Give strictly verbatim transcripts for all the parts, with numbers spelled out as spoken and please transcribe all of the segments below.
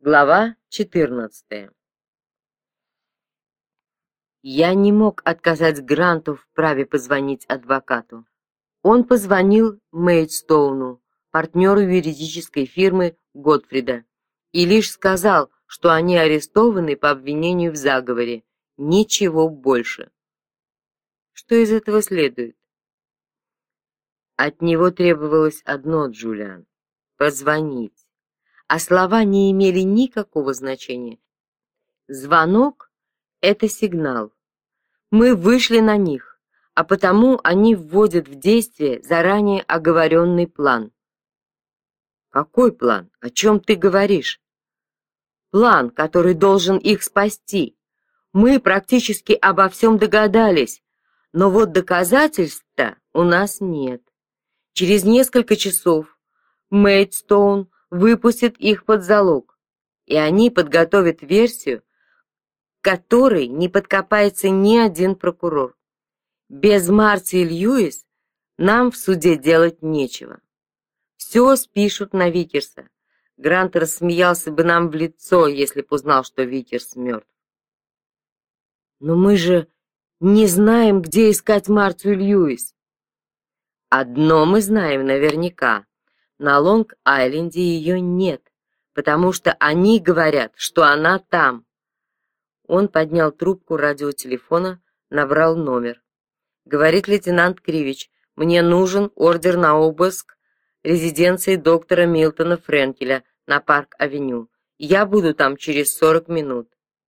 Глава четырнадцатая. Я не мог отказать Гранту в праве позвонить адвокату. Он позвонил Мейдстоуну, партнеру юридической фирмы Готфрида, и лишь сказал, что они арестованы по обвинению в заговоре. Ничего больше. Что из этого следует? От него требовалось одно, Джулиан — позвонить. А слова не имели никакого значения. Звонок — это сигнал. Мы вышли на них, а потому они вводят в действие заранее оговоренный план. Какой план? О чем ты говоришь? План, который должен их спасти. Мы практически обо всем догадались, но вот доказательств-то у нас нет. Через несколько часов Мейдстоун выпустит их под залог, и они подготовят версию, которой не подкопается ни один прокурор. Без Марции Льюис нам в суде делать нечего. Все спишут на Викерса. Грант рассмеялся бы нам в лицо, если б узнал, что Викерс мертв. Но мы же не знаем, где искать Марцию Льюис. Одно мы знаем наверняка. На Лонг-Айленде ее нет, потому что они говорят, что она там. Он поднял трубку радиотелефона, набрал номер. Говорит лейтенант Кривич: мне нужен ордер на обыск резиденции доктора Милтона Френкеля на Парк-авеню. Я буду там через сорок минут.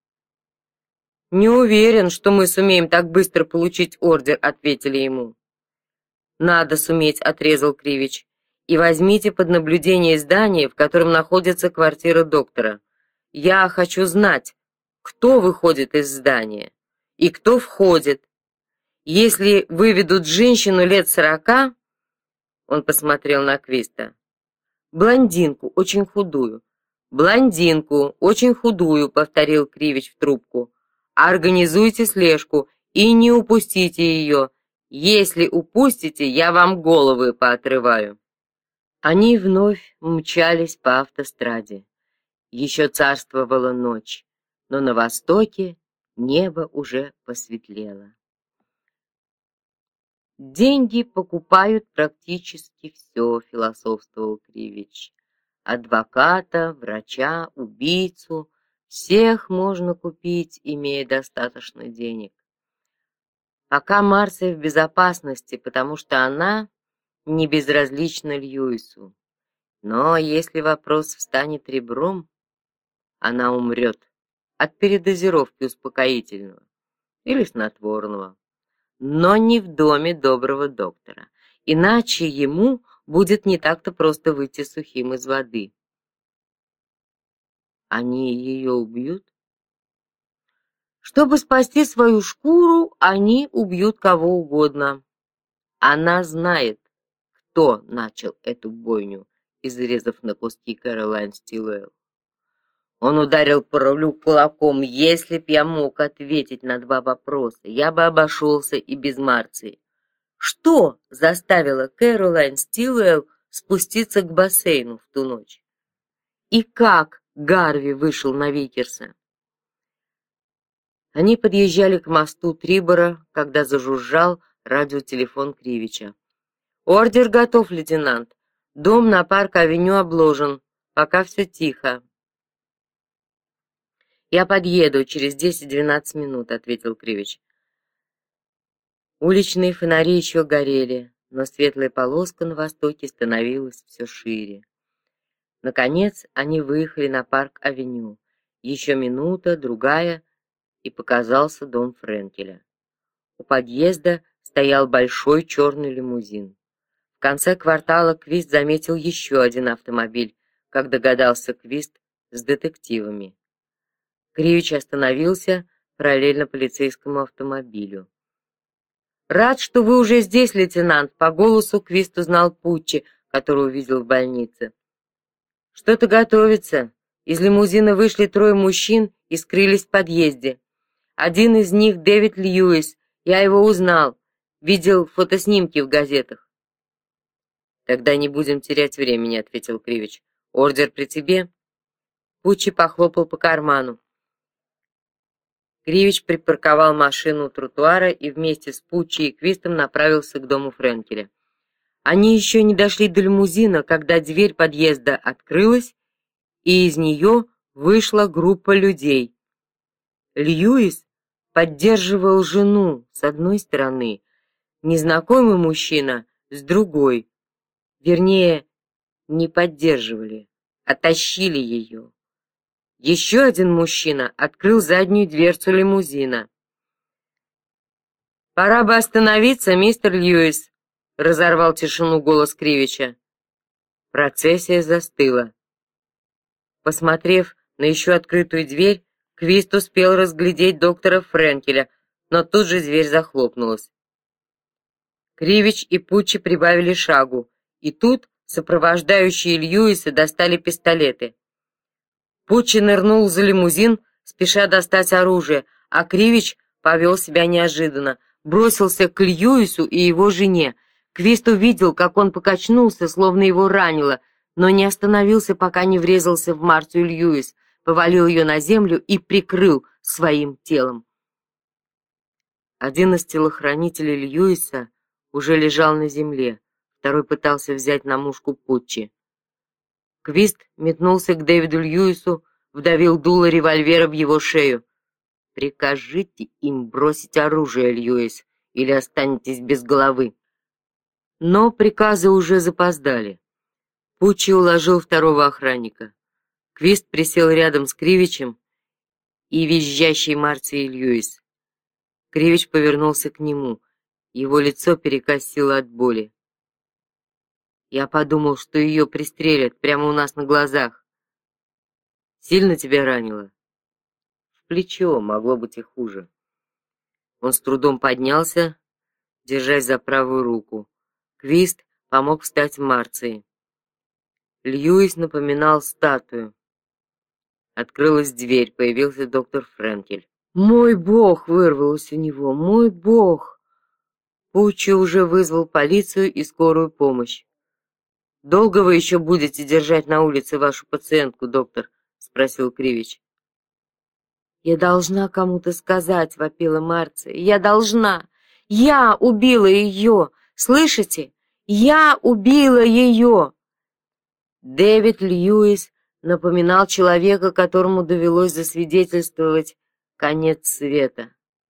Не уверен, что мы сумеем так быстро получить ордер, ответили ему. Надо суметь, отрезал Кривич. И возьмите под наблюдение здание, в котором находится квартира доктора. Я хочу знать, кто выходит из здания и кто входит. Если выведут женщину лет сорока, он посмотрел на Квиста, блондинку, очень худую. Блондинку, очень худую, повторил Кривич в трубку. Организуйте слежку и не упустите ее. Если упустите, я вам головы поотрываю. Они вновь мчались по автостраде. Еще царствовала ночь, но на востоке небо уже посветлело. «Деньги покупают практически все», — философствовал Кривич. «Адвоката, врача, убийцу — всех можно купить, имея достаточно денег. Пока Марция в безопасности, потому что она не безразлична Льюису. Но если вопрос встанет ребром, она умрет от передозировки успокоительного или снотворного. Но не в доме доброго доктора, иначе ему будет не так-то просто выйти сухим из воды. Они ее убьют? Чтобы спасти свою шкуру, они убьют кого угодно. Она знает, кто начал эту бойню, изрезав на куски Кэролайн Стилуэлл. Он ударил по рулю кулаком. Если б я мог ответить на два вопроса, я бы обошелся и без Марции. Что заставило Кэролайн Стилуэлл спуститься к бассейну в ту ночь? И как Гарви вышел на Викерса? Они подъезжали к мосту Трибора, когда зажужжал радиотелефон Кривича. «Ордер готов, лейтенант. Дом на Парк-авеню обложен. Пока все тихо». «Я подъеду через десять-двенадцать минут», — ответил Кривич. Уличные фонари еще горели, но светлая полоска на востоке становилась все шире. Наконец они выехали на Парк-авеню. Еще минута, другая, и показался дом Френкеля. У подъезда стоял большой черный лимузин. В конце квартала Квист заметил еще один автомобиль, как догадался Квист, с детективами. Кривич остановился параллельно полицейскому автомобилю. «Рад, что вы уже здесь, лейтенант», — по голосу Квист узнал Путчи, который увидел в больнице. «Что-то готовится. Из лимузина вышли трое мужчин и скрылись в подъезде. Один из них — Дэвид Льюис. Я его узнал. Видел фотоснимки в газетах». «Тогда не будем терять времени», — ответил Кривич. «Ордер при тебе?» Пуччи похлопал по карману. Кривич припарковал машину у тротуара и вместе с Пуччи и Квистом направился к дому Френкеля. Они еще не дошли до лимузина, когда дверь подъезда открылась, и из нее вышла группа людей. Льюис поддерживал жену с одной стороны, незнакомый мужчина с другой. Вернее, не поддерживали, а тащили ее. Еще один мужчина открыл заднюю дверцу лимузина. «Пора бы остановиться, мистер Льюис», — разорвал тишину голос Кривича. Процессия застыла. Посмотрев на еще открытую дверь, Квист успел разглядеть доктора Френкеля, но тут же дверь захлопнулась. Кривич и Пуччи прибавили шагу, и тут сопровождающие Льюиса достали пистолеты. Пуччи нырнул за лимузин, спеша достать оружие, а Кривич повел себя неожиданно, бросился к Льюису и его жене. Квист увидел, как он покачнулся, словно его ранило, но не остановился, пока не врезался в Марцию Льюис, повалил ее на землю и прикрыл своим телом. Один из телохранителей Льюиса уже лежал на земле, второй пытался взять на мушку Пуччи. Квист метнулся к Дэвиду Льюису, вдавил дуло револьвера в его шею. «Прикажите им бросить оружие, Льюис, или останетесь без головы». Но приказы уже запоздали. Пуччи уложил второго охранника. Квист присел рядом с Кривичем и визжащей Марцией Льюис. Кривич повернулся к нему. Его лицо перекосило от боли. «Я подумал, что ее пристрелят прямо у нас на глазах. Сильно тебя ранило?» «В плечо, могло быть и хуже». Он с трудом поднялся, держась за правую руку. Квист помог встать Марции. Льюис напоминал статую. Открылась дверь, появился доктор Френкель. «Мой бог!» — вырвалось у него. «Мой бог!» Пуччи уже вызвал полицию и скорую помощь. «Долго вы еще будете держать на улице вашу пациентку, доктор?» — спросил Кривич. «Я должна кому-то сказать», — вопила Марция. «Я должна! Я убила ее! Слышите? Я убила ее!» Дэвид Льюис напоминал человека, которому довелось засвидетельствовать конец света.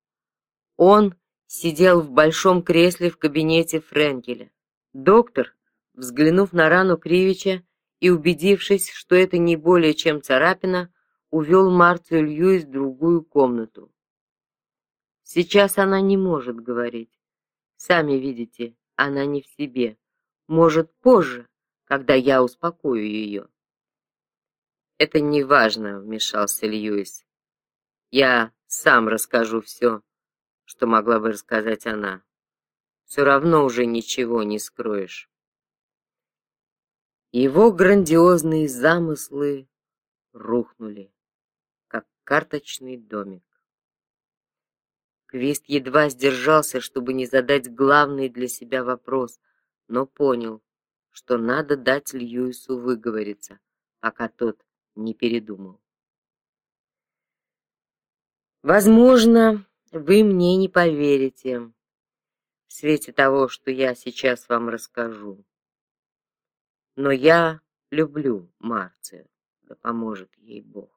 Он сидел в большом кресле в кабинете Френкеля. Доктор, взглянув на рану Кривича и убедившись, что это не более чем царапина, увел Марцию Льюис в другую комнату. Сейчас она не может говорить. Сами видите, она не в себе. Может, позже, когда я успокою ее. «Это не важно», — вмешался Льюис. «Я сам расскажу все, что могла бы рассказать она. Все равно уже ничего не скроешь». Его грандиозные замыслы рухнули, как карточный домик. Квист едва сдержался, чтобы не задать главный для себя вопрос, но понял, что надо дать Льюису выговориться, пока тот не передумал. «Возможно, вы мне не поверите в свете того, что я сейчас вам расскажу. Но я люблю Марцию, да поможет ей Бог.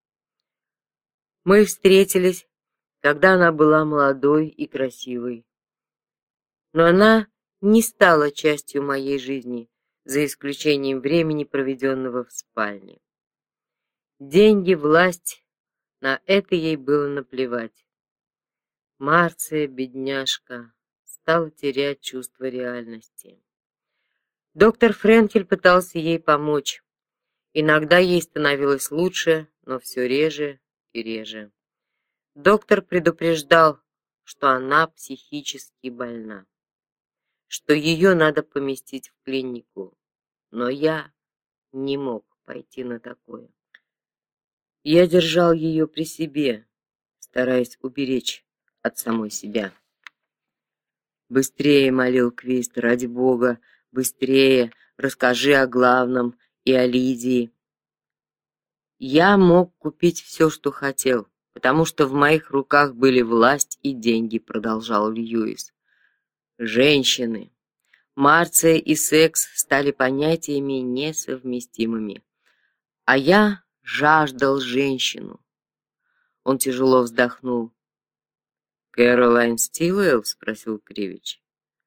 Мы встретились, когда она была молодой и красивой. Но она не стала частью моей жизни, за исключением времени, проведенного в спальне. Деньги, власть, на это ей было наплевать. Марция, бедняжка, стала терять чувство реальности. Доктор Френкель пытался ей помочь. Иногда ей становилось лучше, но все реже и реже. Доктор предупреждал, что она психически больна, что ее надо поместить в клинику, но я не мог пойти на такое. Я держал ее при себе, стараясь уберечь от самой себя. «Быстрее», — молил Квист, — «ради Бога, быстрее, расскажи о главном и о Лидии». Я мог купить все, что хотел, потому что в моих руках были власть и деньги, продолжал Льюис. Женщины. Марция и секс стали понятиями несовместимыми. А я жаждал женщину. Он тяжело вздохнул. «Кэролайн Стилуэлл?» — спросил Кривич.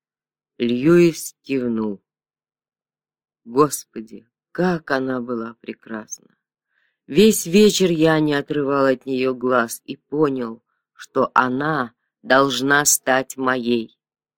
Льюис кивнул. Господи, как она была прекрасна! Весь вечер я не отрывал от нее глаз и понял, что она должна стать моей.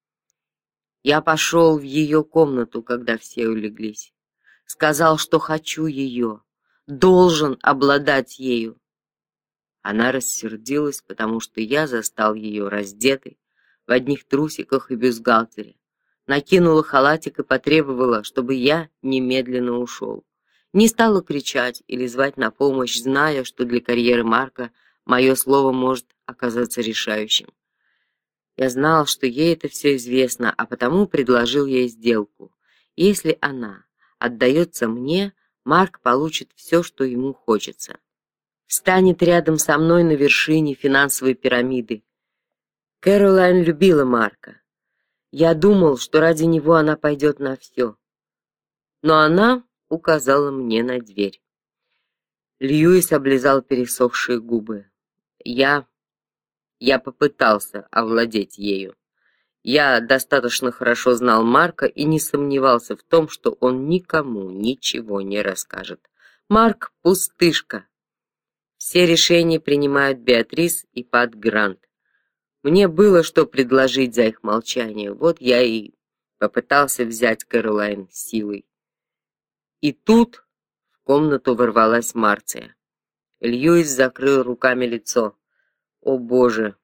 Я пошел в ее комнату, когда все улеглись. Сказал, что хочу ее, должен обладать ею. Она рассердилась, потому что я застал ее раздетой, в одних трусиках и бюстгальтере. Накинула халатик и потребовала, чтобы я немедленно ушел. Не стала кричать или звать на помощь, зная, что для карьеры Марка мое слово может оказаться решающим. Я знал, что ей это все известно, а потому предложил ей сделку. Если она отдается мне, Марк получит все, что ему хочется. Встанет рядом со мной на вершине финансовой пирамиды. Кэролайн любила Марка. Я думал, что ради него она пойдет на все. Но она указала мне на дверь. Льюис облизал пересохшие губы. Я... я попытался овладеть ею. Я достаточно хорошо знал Марка и не сомневался в том, что он никому ничего не расскажет. Марк — пустышка. Все решения принимают Беатрис и Пат Грант. Мне было что предложить за их молчание, вот я и попытался взять Кэролайн силой. И тут в комнату ворвалась Марция. Льюис закрыл руками лицо. О, Боже!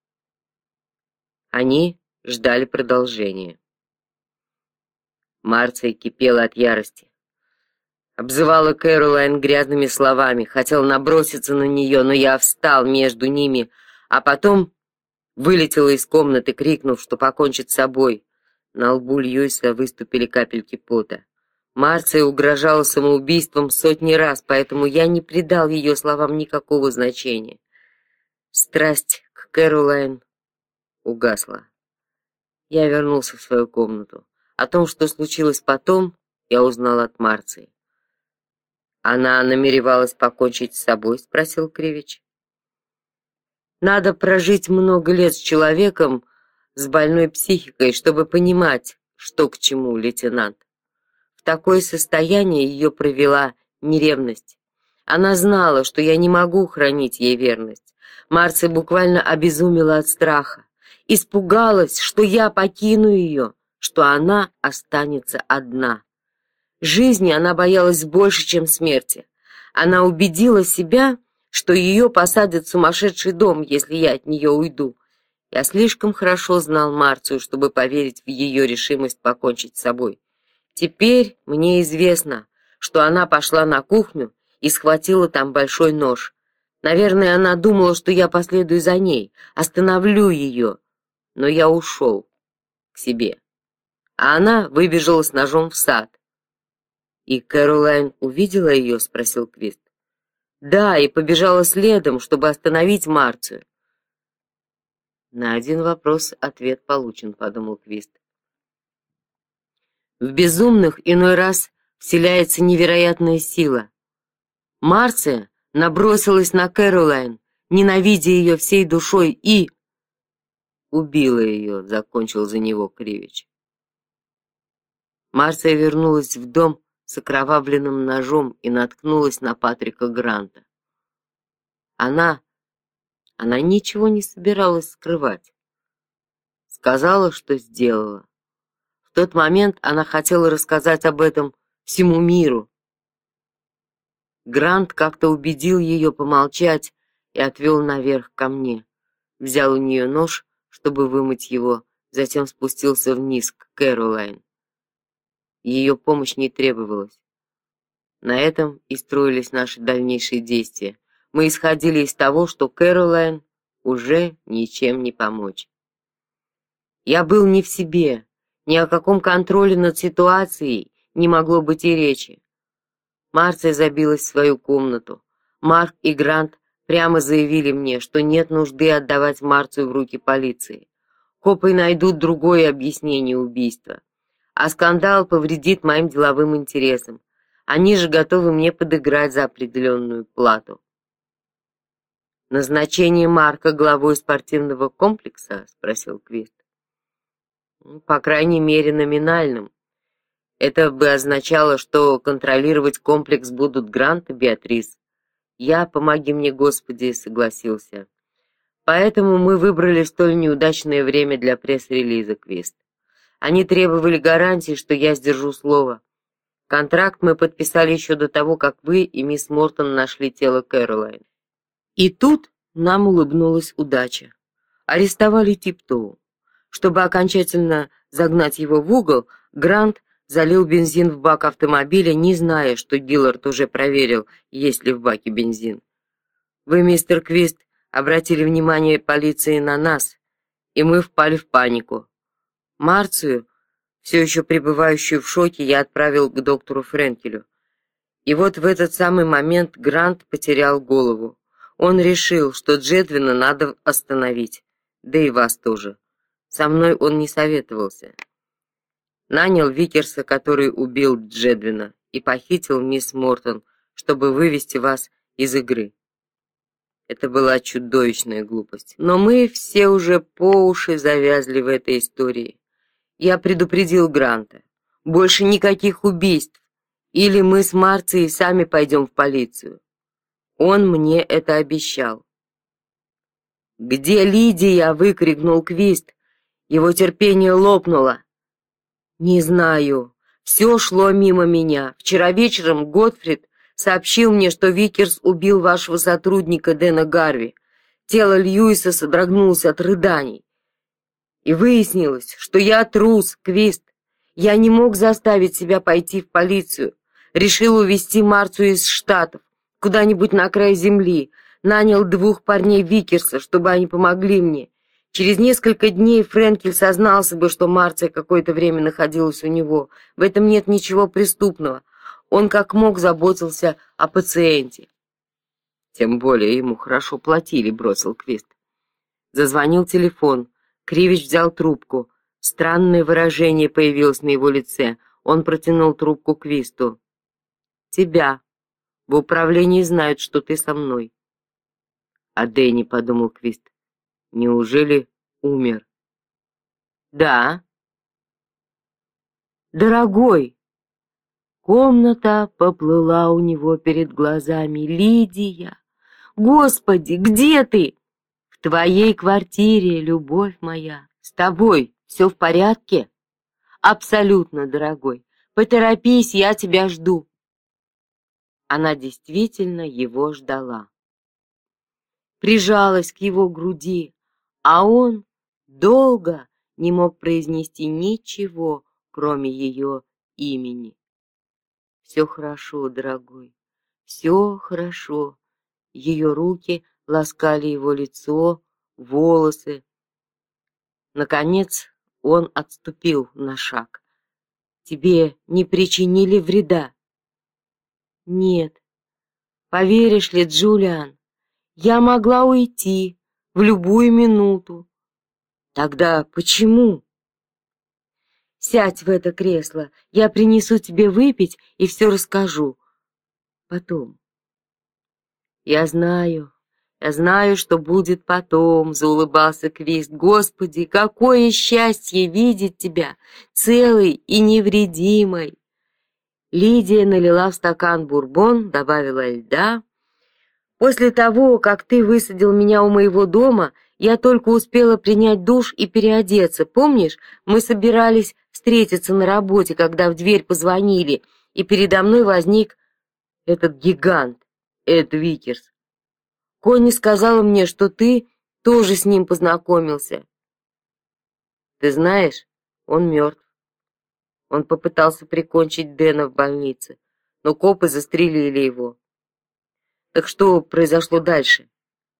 Они ждали продолжения. Марция кипела от ярости. Обзывала Кэролайн грязными словами, хотел наброситься на нее, но я встал между ними, а потом вылетела из комнаты, крикнув, что покончит с собой. На лбу Льюиса выступили капельки пота. Марция угрожала самоубийством сотни раз, поэтому я не придал ее словам никакого значения. Страсть к Кэролайн угасла. Я вернулся в свою комнату. О том, что случилось потом, я узнал от Марции. Она намеревалась покончить с собой, спросил Кривич. Надо прожить много лет с человеком с больной психикой, чтобы понимать, что к чему, лейтенант. В такое состояние ее привела не ревность. Она знала, что я не могу хранить ей верность. Марция буквально обезумела от страха, испугалась, что я покину ее, что она останется одна. Жизни она боялась больше, чем смерти. Она убедила себя, что ее посадят в сумасшедший дом, если я от нее уйду. Я слишком хорошо знал Марцию, чтобы поверить в ее решимость покончить с собой. Теперь мне известно, что она пошла на кухню и схватила там большой нож. Наверное, она думала, что я последую за ней, остановлю ее. Но я ушел к себе. А она выбежала с ножом в сад. «И Кэролайн увидела ее?» — спросил Квист. «Да, и побежала следом, чтобы остановить Марцию». «На один вопрос ответ получен», — подумал Квист. В безумных иной раз вселяется невероятная сила. Марция набросилась на Кэролайн, ненавидя ее всей душой, и... убила ее, — закончил за него Кривич. Марция вернулась в дом с окровавленным ножом и наткнулась на Патрика Гранта. Она... она ничего не собиралась скрывать. Сказала, что сделала. В тот момент она хотела рассказать об этом всему миру. Грант как-то убедил ее помолчать и отвел наверх ко мне. Взял у нее нож, чтобы вымыть его, затем спустился вниз к Кэролайн. Ее помощь не требовалась. На этом и строились наши дальнейшие действия. Мы исходили из того, что Кэролайн уже ничем не помочь. Я был не в себе, ни о каком контроле над ситуацией не могло быть и речи. Марция забилась в свою комнату. Марк и Грант прямо заявили мне, что нет нужды отдавать Марцию в руки полиции. Копы найдут другое объяснение убийства. А скандал повредит моим деловым интересам. Они же готовы мне подыграть за определенную плату. «Назначение Марка главой спортивного комплекса?» — спросил Квист. «По крайней мере, номинальным. Это бы означало, что контролировать комплекс будут Грант и Беатрис. Я, помоги мне, Господи, согласился. Поэтому мы выбрали столь неудачное время для пресс-релиза, Квист. Они требовали гарантии, что я сдержу слово. Контракт мы подписали еще до того, как вы и мисс Мортон нашли тело Кэролайн. И тут нам улыбнулась удача. Арестовали Типтоу. Чтобы окончательно загнать его в угол, Грант залил бензин в бак автомобиля, не зная, что Гиллард уже проверил, есть ли в баке бензин. Вы, мистер Квист, обратили внимание полиции на нас, и мы впали в панику. Марцию, все еще пребывающую в шоке, я отправил к доктору Френкелю. И вот в этот самый момент Грант потерял голову. Он решил, что Джедвина надо остановить, да и вас тоже. Со мной он не советовался. Нанял Викерса, который убил Джедвина, и похитил мисс Мортон, чтобы вывести вас из игры. Это была чудовищная глупость. Но мы все уже по уши завязли в этой истории. Я предупредил Гранта. Больше никаких убийств. Или мы с Марцией сами пойдем в полицию. Он мне это обещал. «Где Лидия?» — выкрикнул Квист. Его терпение лопнуло. «Не знаю. Все шло мимо меня. Вчера вечером Готфрид сообщил мне, что Викерс убил вашего сотрудника Дэна Гарви. Тело Льюиса содрогнулось от рыданий. И выяснилось, что я трус, Квист. Я не мог заставить себя пойти в полицию. Решил увезти Марцию из Штатов, куда-нибудь на край земли. Нанял двух парней Викерса, чтобы они помогли мне. Через несколько дней Френкель сознался бы, что Марция какое-то время находилась у него. В этом нет ничего преступного. Он как мог заботился о пациенте. Тем более ему хорошо платили, бросил Квист. Зазвонил телефон. Кривич взял трубку. Странное выражение появилось на его лице. Он протянул трубку Квисту. «Тебя. В управлении знают, что ты со мной». «А Дэнни», — подумал Квист, — «неужели умер?» «Да». «Дорогой!» Комната поплыла у него перед глазами. «Лидия! Господи, где ты?» «В твоей квартире, любовь моя. С тобой все в порядке?» «Абсолютно, дорогой. Поторопись, я тебя жду». Она действительно его ждала. Прижалась к его груди, а он долго не мог произнести ничего, кроме ее имени. «Все хорошо, дорогой, все хорошо». Ее руки ласкали его лицо, волосы. Наконец он отступил на шаг. «Тебе не причинили вреда?» «Нет. Поверишь ли, Джулиан, я могла уйти в любую минуту». «Тогда почему?» «Сядь в это кресло, я принесу тебе выпить и все расскажу. Потом». «Я знаю, я знаю, что будет потом», — заулыбался Квист. «Господи, какое счастье видеть тебя целой и невредимой!» Лидия налила в стакан бурбон, добавила льда. «После того, как ты высадил меня у моего дома, я только успела принять душ и переодеться. Помнишь, мы собирались встретиться на работе, когда в дверь позвонили, и передо мной возник этот гигант, Эд Викерс. Конни сказала мне, что ты тоже с ним познакомился. Ты знаешь, он мертв. Он попытался прикончить Дэна в больнице, но копы застрелили его. Так что произошло дальше?»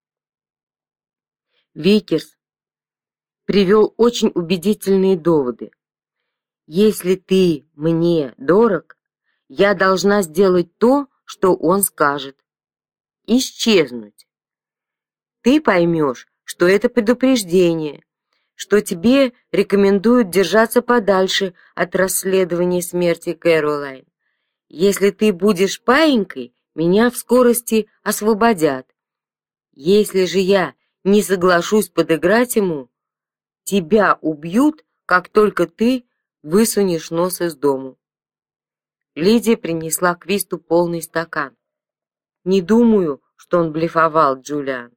Викерс привел очень убедительные доводы. «Если ты мне дорог, я должна сделать то, что он скажет. исчезнуть. Ты поймешь, что это предупреждение, что тебе рекомендуют держаться подальше от расследования смерти Кэролайн. Если ты будешь паинькой, меня в скорости освободят. Если же я не соглашусь подыграть ему, тебя убьют, как только ты высунешь нос из дому. Лидия принесла Квисту полный стакан. Не думаю, что он блефовал, Джулиан.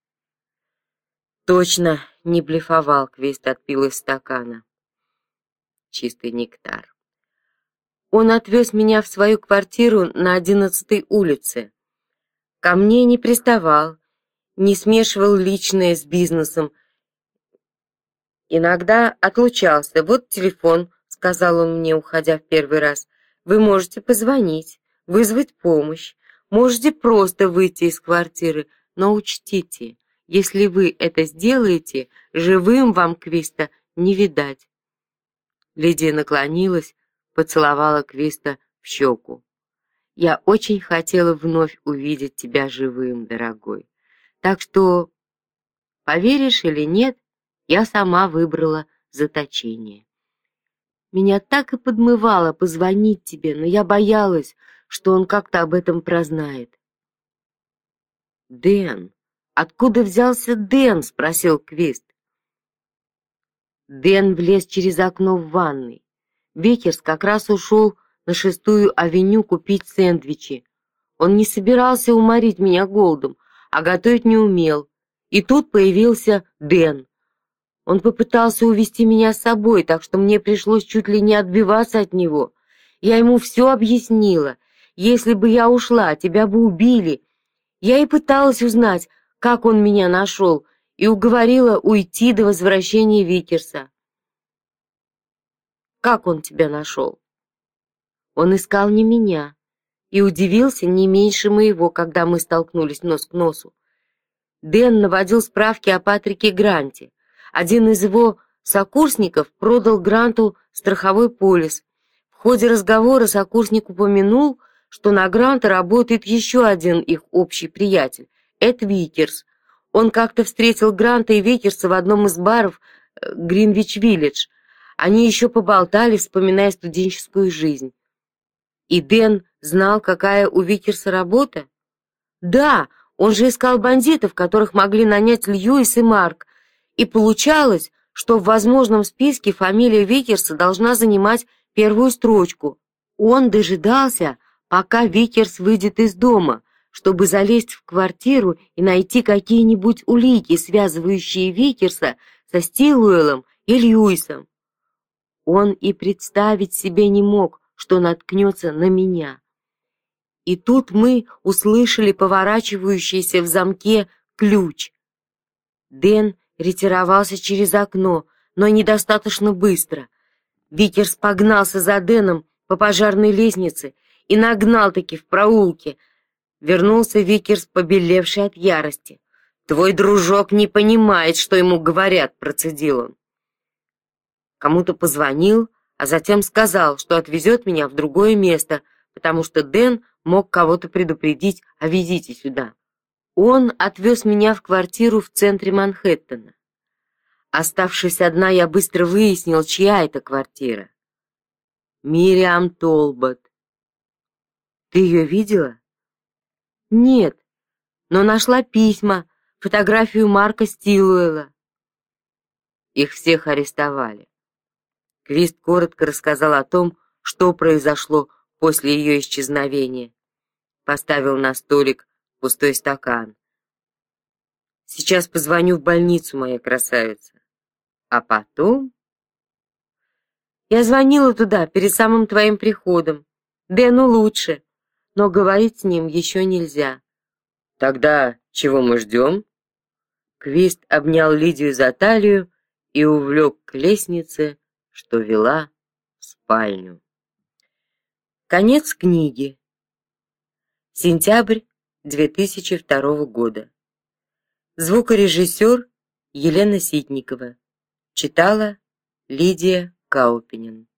Точно не блефовал, Квист отпил из стакана. Чистый нектар. Он отвез меня в свою квартиру на одиннадцатой улице. Ко мне не приставал, не смешивал личное с бизнесом. Иногда отлучался. Вот телефон, сказал он мне, уходя в первый раз. Вы можете позвонить, вызвать помощь, можете просто выйти из квартиры, но учтите, если вы это сделаете, живым вам Квиста не видать. Лидия наклонилась, поцеловала Квиста в щеку. Я очень хотела вновь увидеть тебя живым, дорогой. Так что, поверишь или нет, я сама выбрала заточение. Меня так и подмывало позвонить тебе, но я боялась, что он как-то об этом прознает. Дэн, откуда взялся Дэн? Спросил Квист. Дэн влез через окно в ванной. Викерс как раз ушел на шестую авеню купить сэндвичи. Он не собирался уморить меня голодом, а готовить не умел. И тут появился Дэн. Он попытался увести меня с собой, так что мне пришлось чуть ли не отбиваться от него. Я ему все объяснила. Если бы я ушла, тебя бы убили. Я и пыталась узнать, как он меня нашел, и уговорила уйти до возвращения Викерса. Как он тебя нашел? Он искал не меня и удивился не меньше моего, когда мы столкнулись нос к носу. Дэн наводил справки о Патрике Гранте. Один из его сокурсников продал Гранту страховой полис. В ходе разговора сокурсник упомянул, что на Гранта работает еще один их общий приятель, Эд Викерс. Он как-то встретил Гранта и Викерса в одном из баров Гринвич-Виллидж. Они еще поболтали, вспоминая студенческую жизнь. И Дэн знал, какая у Викерса работа? Да, он же искал бандитов, которых могли нанять Льюис и Марк. И получалось, что в возможном списке фамилия Викерса должна занимать первую строчку. Он дожидался, пока Викерс выйдет из дома, чтобы залезть в квартиру и найти какие-нибудь улики, связывающие Викерса со Стилуэллом и Льюисом. Он и представить себе не мог, что наткнется на меня. И тут мы услышали поворачивающийся в замке ключ. Дэн ретировался через окно, но недостаточно быстро. Викерс погнался за Дэном по пожарной лестнице и нагнал-таки в проулке. Вернулся Викерс, побелевший от ярости. «Твой дружок не понимает, что ему говорят», — процедил он. Кому-то позвонил, а затем сказал, что отвезет меня в другое место, потому что Дэн мог кого-то предупредить о визите сюда. Он отвез меня в квартиру в центре Манхэттена. Оставшись одна, я быстро выяснил, чья это квартира. Мириам Толбот. Ты ее видела? Нет, но нашла письма, фотографию Марка Стилуэлла. Их всех арестовали. Квист коротко рассказал о том, что произошло после ее исчезновения. Поставил на столик пустой стакан. Сейчас позвоню в больницу, моя красавица. А потом... Я звонила туда перед самым твоим приходом. Дэну лучше, но говорить с ним еще нельзя. Тогда чего мы ждем? Квист обнял Лидию за талию и увлек к лестнице, что вела в спальню. Конец книги. Сентябрь две тысячи второго года. Звукорежиссер Елена Ситникова. Читала Лидия Каупинин.